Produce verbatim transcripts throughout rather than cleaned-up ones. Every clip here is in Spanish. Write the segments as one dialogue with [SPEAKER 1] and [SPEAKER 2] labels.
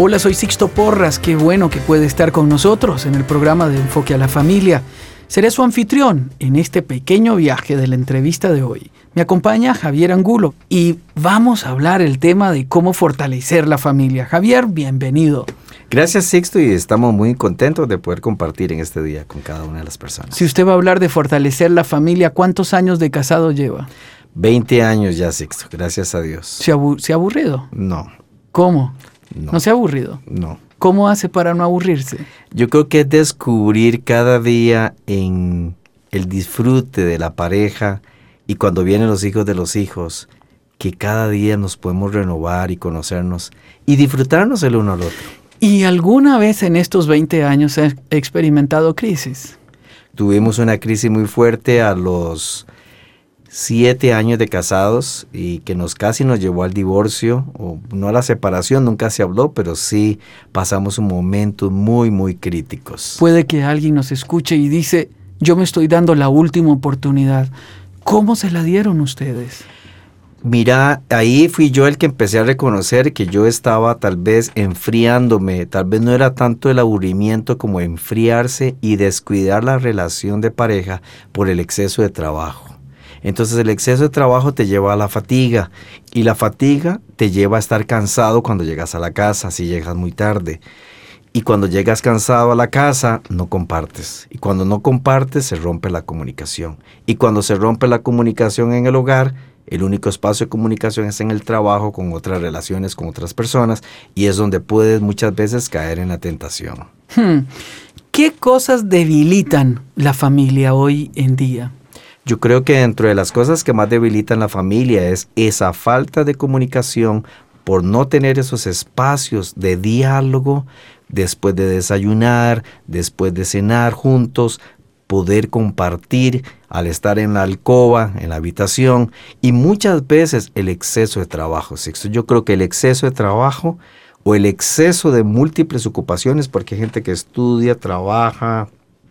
[SPEAKER 1] Hola, soy Sixto Porras, qué bueno que puede estar con nosotros en el programa de Enfoque a la Familia. Seré su anfitrión en este pequeño viaje de la entrevista de hoy. Me acompaña Javier Angulo y vamos a hablar el tema de cómo fortalecer la familia. Javier, bienvenido.
[SPEAKER 2] Gracias, Sixto, y estamos muy contentos de poder compartir en este día con cada una de las personas.
[SPEAKER 1] Si usted va a hablar de fortalecer la familia, ¿cuántos años de casado lleva?
[SPEAKER 2] veinte años ya, Sixto, gracias a Dios.
[SPEAKER 1] ¿Se, abu- ¿se ha aburrido?
[SPEAKER 2] No.
[SPEAKER 1] ¿Cómo?
[SPEAKER 2] No.
[SPEAKER 1] ¿No se ha aburrido?
[SPEAKER 2] No.
[SPEAKER 1] ¿Cómo hace para no aburrirse?
[SPEAKER 2] Yo creo que es descubrir cada día en el disfrute de la pareja y cuando vienen los hijos de los hijos, que cada día nos podemos renovar y conocernos y disfrutarnos el uno al otro.
[SPEAKER 1] ¿Y alguna vez en estos veinte años ha experimentado crisis?
[SPEAKER 2] Tuvimos una crisis muy fuerte a los siete años de casados y que nos casi nos llevó al divorcio, o no a la separación, nunca se habló, pero sí pasamos un momentos muy, muy críticos.
[SPEAKER 1] Puede que alguien nos escuche y dice, yo me estoy dando la última oportunidad. ¿Cómo se la dieron ustedes?
[SPEAKER 2] Mira, ahí fui yo el que empecé a reconocer que yo estaba tal vez enfriándome, tal vez no era tanto el aburrimiento como enfriarse y descuidar la relación de pareja por el exceso de trabajo. Entonces el exceso de trabajo te lleva a la fatiga y la fatiga te lleva a estar cansado cuando llegas a la casa, si llegas muy tarde. Y cuando llegas cansado a la casa, no compartes. Y cuando no compartes, se rompe la comunicación. Y cuando se rompe la comunicación en el hogar, el único espacio de comunicación es en el trabajo, con otras relaciones, con otras personas. Y es donde puedes muchas veces caer en la tentación.
[SPEAKER 1] Hmm. ¿Qué cosas debilitan la familia hoy en día?
[SPEAKER 2] Yo creo que dentro de las cosas que más debilitan la familia es esa falta de comunicación por no tener esos espacios de diálogo después de desayunar, después de cenar juntos, poder compartir al estar en la alcoba, en la habitación y muchas veces el exceso de trabajo. Sixto, yo creo que el exceso de trabajo o el exceso de múltiples ocupaciones, porque hay gente que estudia, trabaja,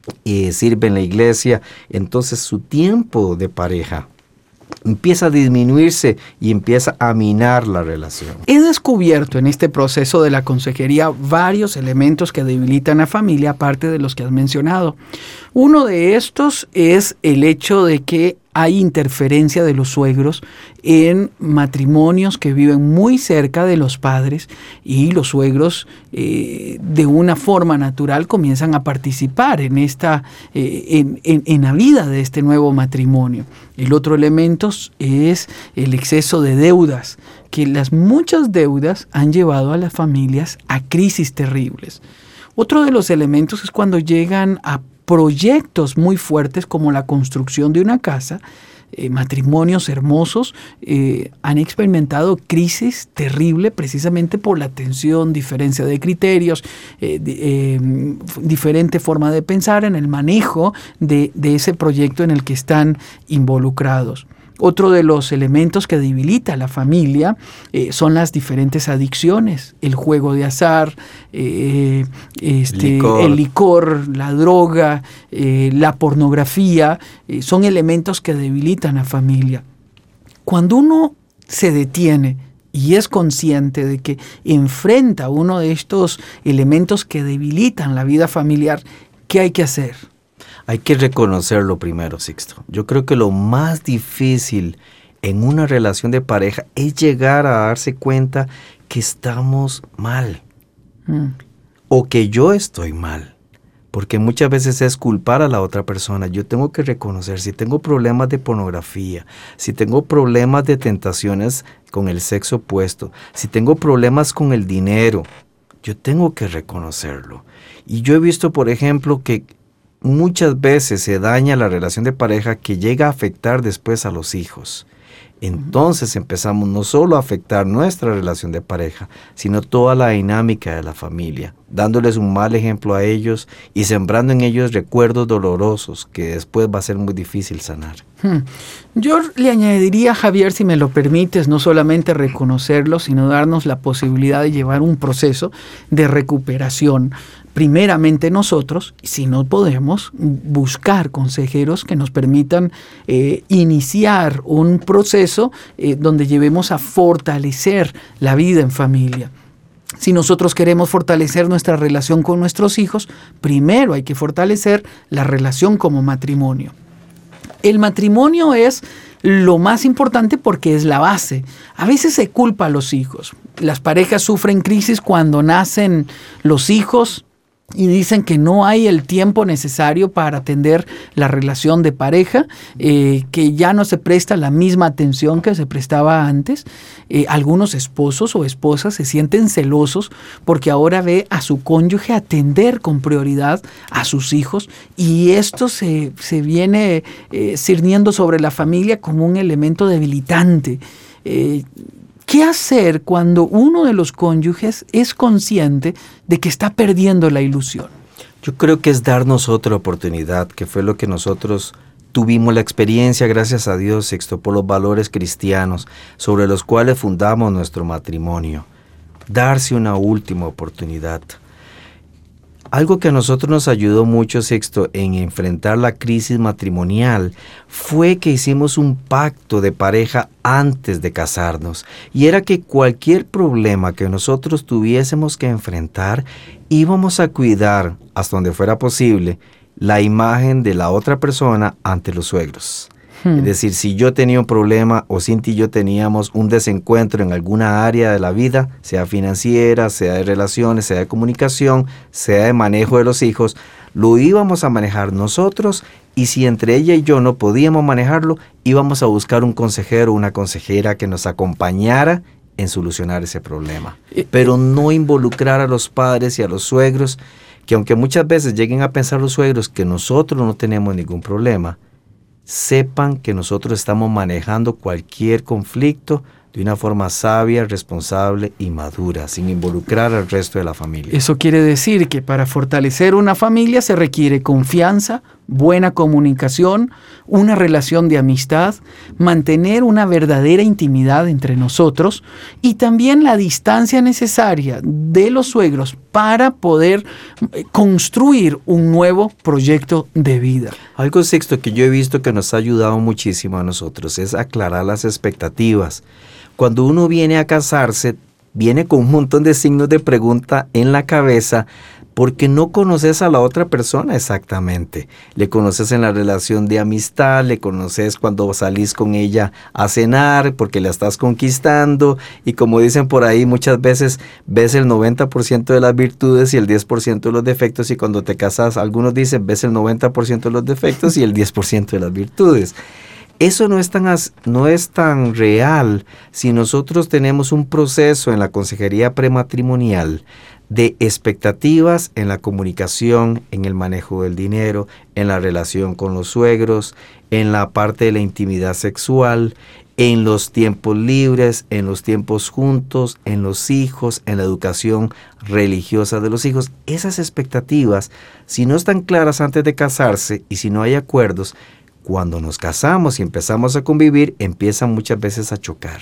[SPEAKER 2] y sirve en la iglesia, entonces su tiempo de pareja empieza a disminuirse y empieza a minar la relación.
[SPEAKER 1] He descubierto en este proceso de la consejería varios elementos que debilitan a la familia, aparte de los que has mencionado. Uno de estos es el hecho de que hay interferencia de los suegros en matrimonios que viven muy cerca de los padres y los suegros eh, de una forma natural comienzan a participar en, esta, eh, en, en, en la vida de este nuevo matrimonio. El otro elemento es el exceso de deudas, que las muchas deudas han llevado a las familias a crisis terribles. Otro de los elementos es cuando llegan a proyectos muy fuertes como la construcción de una casa, eh, matrimonios hermosos eh, han experimentado crisis terrible precisamente por la tensión, diferencia de criterios, eh, eh, diferente forma de pensar en el manejo de, de ese proyecto en el que están involucrados. Otro de los elementos que debilita a la familia eh, son las diferentes adicciones, el juego de azar, eh, este,
[SPEAKER 2] licor.
[SPEAKER 1] el licor, la droga, eh, la pornografía, eh, son elementos que debilitan a la familia. Cuando uno se detiene y es consciente de que enfrenta uno de estos elementos que debilitan la vida familiar, ¿qué hay que hacer?
[SPEAKER 2] Hay que reconocerlo primero, Sixto. Yo creo que lo más difícil en una relación de pareja es llegar a darse cuenta que estamos mal mm. o que yo estoy mal. Porque muchas veces es culpar a la otra persona. Yo tengo que reconocer si tengo problemas de pornografía, si tengo problemas de tentaciones con el sexo opuesto, si tengo problemas con el dinero, yo tengo que reconocerlo. Y yo he visto, por ejemplo, que muchas veces se daña la relación de pareja que llega a afectar después a los hijos. Entonces empezamos no solo a afectar nuestra relación de pareja, sino toda la dinámica de la familia, dándoles un mal ejemplo a ellos y sembrando en ellos recuerdos dolorosos que después va a ser muy difícil sanar.
[SPEAKER 1] Hmm. Yo le añadiría, Javier, si me lo permites, no solamente reconocerlo, sino darnos la posibilidad de llevar un proceso de recuperación. Primeramente nosotros, si no podemos, buscar consejeros que nos permitan eh, iniciar un proceso eh, donde llevemos a fortalecer la vida en familia. Si nosotros queremos fortalecer nuestra relación con nuestros hijos, primero hay que fortalecer la relación como matrimonio. El matrimonio es lo más importante porque es la base. A veces se culpa a los hijos. Las parejas sufren crisis cuando nacen los hijos y dicen que no hay el tiempo necesario para atender la relación de pareja, eh, que ya no se presta la misma atención que se prestaba antes. Eh, algunos esposos o esposas se sienten celosos porque ahora ve a su cónyuge atender con prioridad a sus hijos y esto se, se viene eh, cerniendo sobre la familia como un elemento debilitante. Eh, ¿Qué hacer cuando uno de los cónyuges es consciente de que está perdiendo la ilusión?
[SPEAKER 2] Yo creo que es darnos otra oportunidad, que fue lo que nosotros tuvimos la experiencia, gracias a Dios, Sixto, por los valores cristianos sobre los cuales fundamos nuestro matrimonio. Darse una última oportunidad. Algo que a nosotros nos ayudó mucho, Sixto, en enfrentar la crisis matrimonial fue que hicimos un pacto de pareja antes de casarnos. Y era que cualquier problema que nosotros tuviésemos que enfrentar, íbamos a cuidar, hasta donde fuera posible, la imagen de la otra persona ante los suegros. Hmm. Es decir, si yo tenía un problema o Cinti y yo teníamos un desencuentro en alguna área de la vida, sea financiera, sea de relaciones, sea de comunicación, sea de manejo de los hijos, lo íbamos a manejar nosotros y si entre ella y yo no podíamos manejarlo, íbamos a buscar un consejero o una consejera que nos acompañara en solucionar ese problema. Pero no involucrar a los padres y a los suegros, que aunque muchas veces lleguen a pensar los suegros que nosotros no tenemos ningún problema, sepan que nosotros estamos manejando cualquier conflicto de una forma sabia, responsable y madura, sin involucrar al resto de la familia.
[SPEAKER 1] Eso quiere decir que para fortalecer una familia se requiere confianza, buena comunicación, una relación de amistad, mantener una verdadera intimidad entre nosotros y también la distancia necesaria de los suegros para poder construir un nuevo proyecto de vida.
[SPEAKER 2] Algo sexto que yo he visto que nos ha ayudado muchísimo a nosotros es aclarar las expectativas. Cuando uno viene a casarse, viene con un montón de signos de pregunta en la cabeza porque no conoces a la otra persona exactamente. Le conoces en la relación de amistad, le conoces cuando salís con ella a cenar porque la estás conquistando y como dicen por ahí, muchas veces ves el noventa por ciento de las virtudes y el diez por ciento de los defectos y cuando te casas, algunos dicen ves el noventa por ciento de los defectos y el diez por ciento de las virtudes. Eso no es tan, no es tan real si nosotros tenemos un proceso en la consejería prematrimonial de expectativas en la comunicación, en el manejo del dinero, en la relación con los suegros, en la parte de la intimidad sexual, en los tiempos libres, en los tiempos juntos, en los hijos, en la educación religiosa de los hijos. Esas expectativas, si no están claras antes de casarse y si no hay acuerdos, cuando nos casamos y empezamos a convivir, empiezan muchas veces a chocar.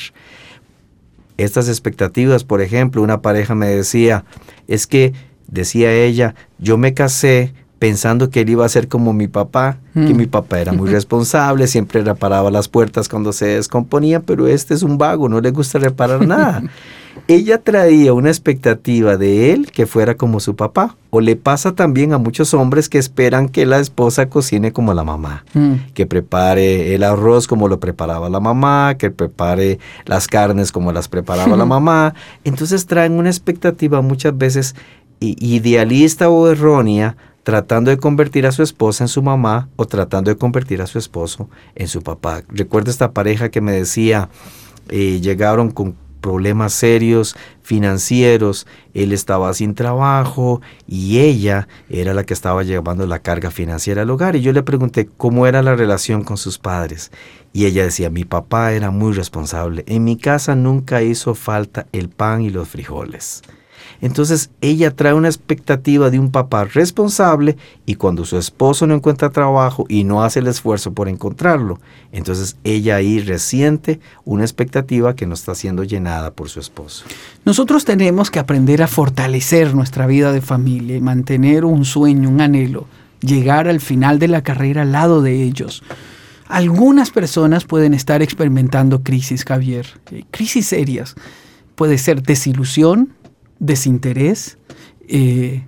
[SPEAKER 2] Estas expectativas, por ejemplo, una pareja me decía, es que, decía ella, yo me casé pensando que él iba a ser como mi papá, mm. que mi papá era muy responsable, siempre reparaba las puertas cuando se descomponían, pero este es un vago, no le gusta reparar nada. Ella traía una expectativa de él que fuera como su papá. O le pasa también a muchos hombres que esperan que la esposa cocine como la mamá. Mm. Que prepare el arroz como lo preparaba la mamá, que prepare las carnes como las preparaba la mamá. Entonces traen una expectativa muchas veces idealista o errónea, tratando de convertir a su esposa en su mamá o tratando de convertir a su esposo en su papá. Recuerdo esta pareja que me decía, eh, llegaron con problemas serios financieros, él estaba sin trabajo y ella era la que estaba llevando la carga financiera al hogar y yo le pregunté cómo era la relación con sus padres y ella decía, mi papá era muy responsable, en mi casa nunca hizo falta el pan y los frijoles. Entonces ella trae una expectativa de un papá responsable y cuando su esposo no encuentra trabajo y no hace el esfuerzo por encontrarlo, entonces ella ahí resiente una expectativa que no está siendo llenada por su esposo.
[SPEAKER 1] Nosotros tenemos que aprender a fortalecer nuestra vida de familia y mantener un sueño, un anhelo, llegar al final de la carrera al lado de ellos. Algunas personas pueden estar experimentando crisis, Javier, crisis serias. Puede ser desilusión, desinterés, eh,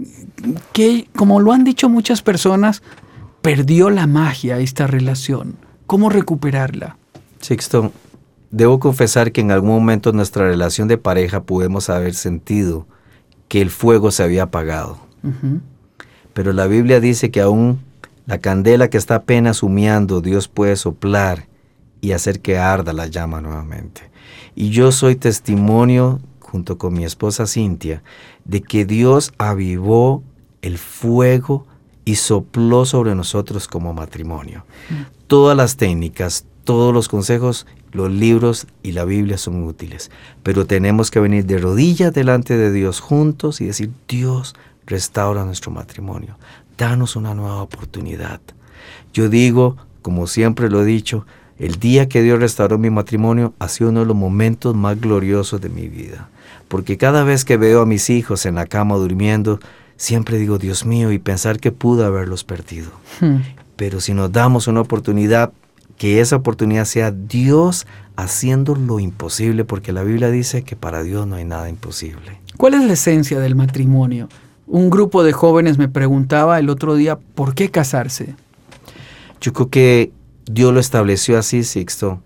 [SPEAKER 1] que, como lo han dicho muchas personas, perdió la magia esta relación. ¿Cómo recuperarla?
[SPEAKER 2] Sixto, debo confesar que en algún momento en nuestra relación de pareja pudimos haber sentido que el fuego se había apagado. Uh-huh. Pero la Biblia dice que aún la candela que está apenas humeando, Dios puede soplar y hacer que arda la llama nuevamente. Y yo soy testimonio, junto con mi esposa Cintia, de que Dios avivó el fuego y sopló sobre nosotros como matrimonio. Uh-huh. Todas las técnicas, todos los consejos, los libros y la Biblia son útiles, pero tenemos que venir de rodillas delante de Dios juntos y decir: Dios, restaura nuestro matrimonio, danos una nueva oportunidad. Yo digo, como siempre lo he dicho, el día que Dios restauró mi matrimonio ha sido uno de los momentos más gloriosos de mi vida, porque cada vez que veo a mis hijos en la cama durmiendo, siempre digo: Dios mío, y pensar que pude haberlos perdido. Hmm. Pero si nos damos una oportunidad, que esa oportunidad sea Dios haciendo lo imposible, porque la Biblia dice que para Dios no hay nada imposible.
[SPEAKER 1] ¿Cuál es la esencia del matrimonio? Un grupo de jóvenes me preguntaba el otro día, ¿por qué casarse?
[SPEAKER 2] Yo creo que Dios lo estableció así, Sixto.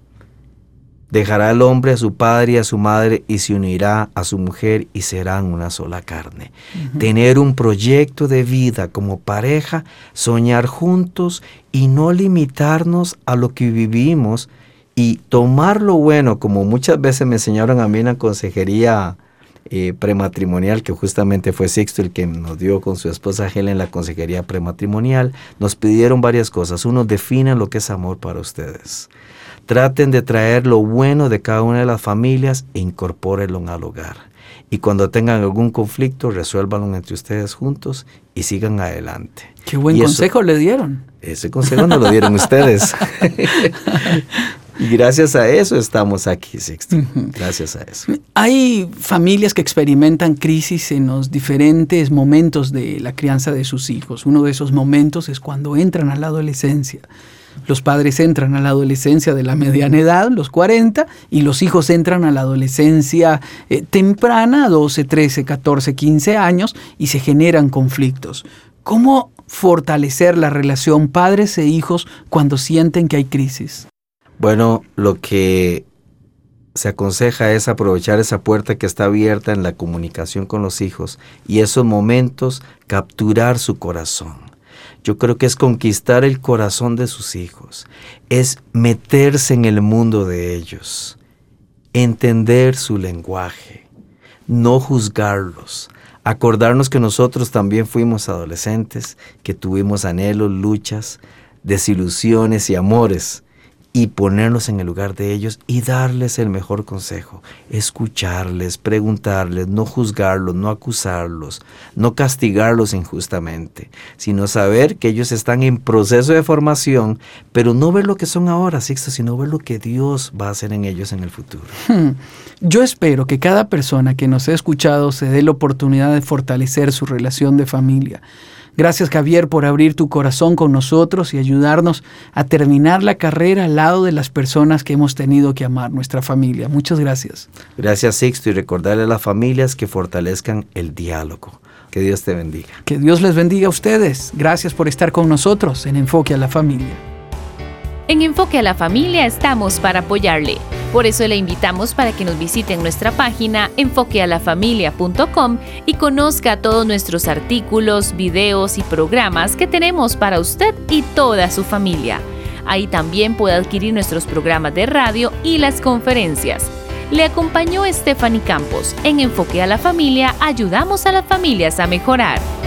[SPEAKER 2] Dejará el hombre a su padre y a su madre y se unirá a su mujer y serán una sola carne. Uh-huh. Tener un proyecto de vida como pareja, soñar juntos y no limitarnos a lo que vivimos y tomar lo bueno, como muchas veces me enseñaron a mí en la consejería eh, prematrimonial, que justamente fue Sixto el que nos dio con su esposa Helen la consejería prematrimonial. Nos pidieron varias cosas. Uno, definan lo que es amor para ustedes. Traten de traer lo bueno de cada una de las familias e incorpórenlo al hogar. Y cuando tengan algún conflicto, resuélvanlo entre ustedes juntos y sigan adelante.
[SPEAKER 1] Qué buen y consejo eso, le dieron.
[SPEAKER 2] Ese consejo nos lo dieron ustedes. Y gracias a eso estamos aquí, Sixto. Uh-huh. Gracias a eso.
[SPEAKER 1] Hay familias que experimentan crisis en los diferentes momentos de la crianza de sus hijos. Uno de esos momentos es cuando entran a la adolescencia. Los padres entran a la adolescencia de la mediana edad, los cuarenta, y los hijos entran a la adolescencia eh, temprana, doce, trece, catorce, quince años, y se generan conflictos. ¿Cómo fortalecer la relación padres e hijos cuando sienten que hay crisis?
[SPEAKER 2] Bueno, lo que se aconseja es aprovechar esa puerta que está abierta en la comunicación con los hijos y esos momentos capturar su corazón. Yo creo que es conquistar el corazón de sus hijos, es meterse en el mundo de ellos, entender su lenguaje, no juzgarlos, acordarnos que nosotros también fuimos adolescentes, que tuvimos anhelos, luchas, desilusiones y amores, y ponernos en el lugar de ellos y darles el mejor consejo, escucharles, preguntarles, no juzgarlos, no acusarlos, no castigarlos injustamente, sino saber que ellos están en proceso de formación, pero no ver lo que son ahora, Sixto, sino ver lo que Dios va a hacer en ellos en el futuro.
[SPEAKER 1] Hmm. Yo espero que cada persona que nos ha escuchado se dé la oportunidad de fortalecer su relación de familia. Gracias, Javier, por abrir tu corazón con nosotros y ayudarnos a terminar la carrera al lado de las personas que hemos tenido que amar, nuestra familia. Muchas gracias.
[SPEAKER 2] Gracias, Sixto, y recordarle a las familias que fortalezcan el diálogo. Que Dios te bendiga.
[SPEAKER 1] Que Dios les bendiga a ustedes. Gracias por estar con nosotros en Enfoque a la Familia.
[SPEAKER 3] En Enfoque a la Familia estamos para apoyarle. Por eso le invitamos para que nos visite en nuestra página enfoque a la familia punto com y conozca todos nuestros artículos, videos y programas que tenemos para usted y toda su familia. Ahí también puede adquirir nuestros programas de radio y las conferencias. Le acompañó Stephanie Campos. En Enfoque a la Familia ayudamos a las familias a mejorar.